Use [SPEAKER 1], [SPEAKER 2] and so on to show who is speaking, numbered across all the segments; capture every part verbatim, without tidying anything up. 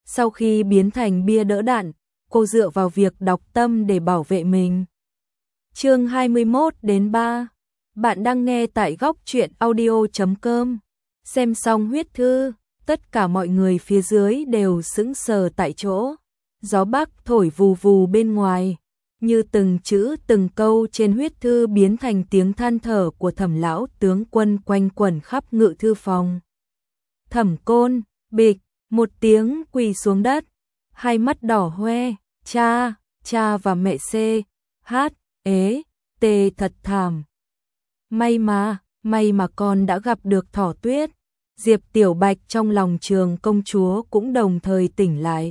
[SPEAKER 1] Sau khi biến thành bia đỡ đạn, cô dựa vào việc đọc tâm để bảo vệ mình. Chương hai mươi mốt đến ba. Bạn đang nghe tại góc truyện audio chấm com. Xem xong huyết thư, tất cả mọi người phía dưới đều sững sờ tại chỗ. Gió bắc thổi vù vù bên ngoài, như từng chữ từng câu trên huyết thư biến thành tiếng than thở của Thẩm lão tướng quân quanh quẩn khắp ngự thư phòng. Thẩm Côn, bịch, một tiếng quỳ xuống đất, hai mắt đỏ hoe, cha, cha và mẹ C, hát, ế, tê thật thảm. May mà, may mà con đã gặp được Thỏ Tuyết. Diệp Tiểu Bạch trong lòng Trường công chúa cũng đồng thời tỉnh lại.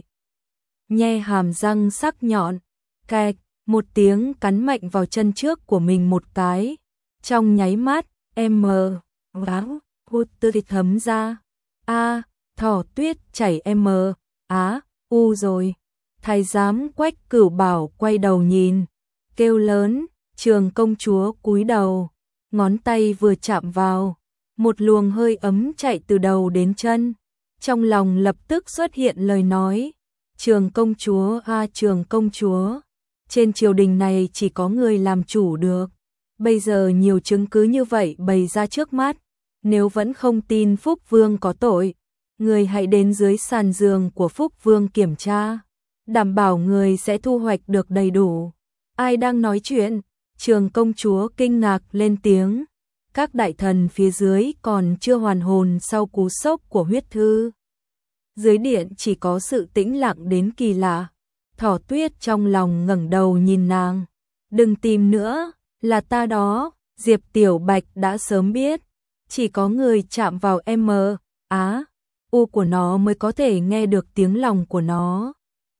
[SPEAKER 1] Nhe hàm răng sắc nhọn, cạch, một tiếng cắn mạnh vào chân trước của mình một cái. Trong nháy mắt, em mờ, váng, hút tư thấm ra. A, Thỏ Tuyết chảy em mờ, á, u rồi. Thái giám Quách Cửu Bảo quay đầu nhìn, kêu lớn. Trường công chúa cúi đầu, ngón tay vừa chạm vào, một luồng hơi ấm chạy từ đầu đến chân. Trong lòng lập tức xuất hiện lời nói, Trường công chúa a à, Trường công chúa, trên triều đình này chỉ có người làm chủ được. Bây giờ nhiều chứng cứ như vậy bày ra trước mắt, nếu vẫn không tin Phúc Vương có tội, người hãy đến dưới sàn giường của Phúc Vương kiểm tra, đảm bảo người sẽ thu hoạch được đầy đủ. Ai đang nói chuyện? Trường công chúa kinh ngạc lên tiếng. Các đại thần phía dưới còn chưa hoàn hồn sau cú sốc của huyết thư. Dưới điện chỉ có sự tĩnh lặng đến kỳ lạ. Thỏ Tuyết trong lòng ngẩng đầu nhìn nàng. Đừng tìm nữa, là ta đó. Diệp Tiểu Bạch đã sớm biết. Chỉ có người chạm vào M, á, u của nó mới có thể nghe được tiếng lòng của nó.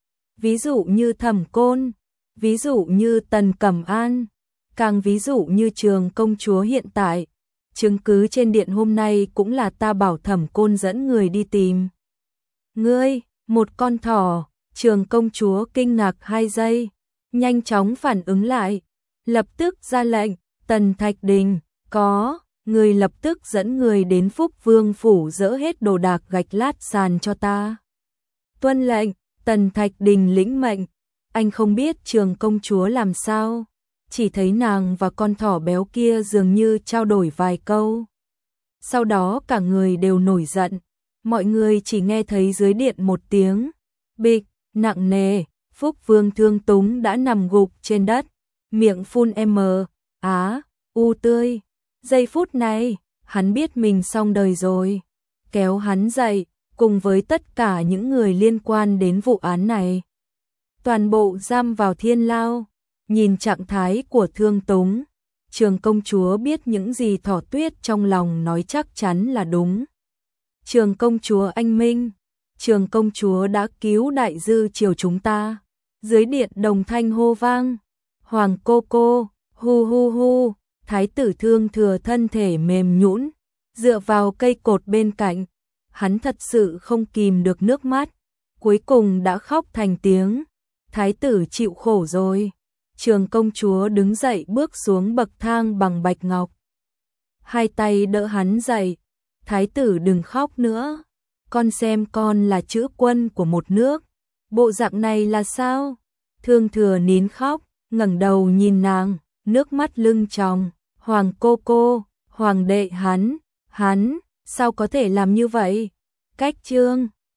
[SPEAKER 1] Ví dụ như Thẩm Côn, ví dụ như Tần Cẩm An, càng ví dụ như Trường công chúa hiện tại. Chứng cứ trên điện hôm nay cũng là ta bảo Thẩm Côn dẫn người đi tìm. Ngươi, một con thỏ. Trường công chúa kinh ngạc hai giây, nhanh chóng phản ứng lại, lập tức ra lệnh. Tần Thạch Đình, có, người lập tức dẫn người đến Phúc Vương phủ dỡ hết đồ đạc gạch lát sàn cho ta. Tuân lệnh. Tần Thạch Đình lĩnh mệnh. Anh không biết Trường công chúa làm sao, chỉ thấy nàng và con thỏ béo kia dường như trao đổi vài câu. Sau đó cả người đều nổi giận, mọi người chỉ nghe thấy dưới điện một tiếng bịch nặng nề. Phúc Vương Thương Túng đã nằm gục trên đất, miệng phun m, á, u tươi. Giây phút này, hắn biết mình xong đời rồi, kéo hắn dậy, cùng với tất cả những người liên quan đến vụ án này, toàn bộ giam vào thiên lao. Nhìn trạng thái của Thương Túng, Trường công chúa biết những gì Thỏ Tuyết trong lòng nói chắc chắn là đúng. Trường công chúa anh minh, Trường công chúa đã cứu đại dư triều chúng ta. Dưới điện đồng thanh hô vang. Hoàng cô cô, hu hu hu. Thái tử Thương Thừa thân thể mềm nhũn, dựa vào cây cột bên cạnh. Hắn thật sự không kìm được nước mắt, cuối cùng đã khóc thành tiếng. Thái tử chịu khổ rồi. Trường công chúa đứng dậy bước xuống bậc thang bằng bạch ngọc, hai tay đỡ hắn dậy. Thái tử đừng khóc nữa, con xem con là chữ quân của một nước, bộ dạng này là sao? Thương Thừa nín khóc, ngẩng đầu nhìn nàng, nước mắt lưng tròng. Hoàng cô cô, hoàng đệ hắn, hắn, sao có thể làm như vậy? Cách Trương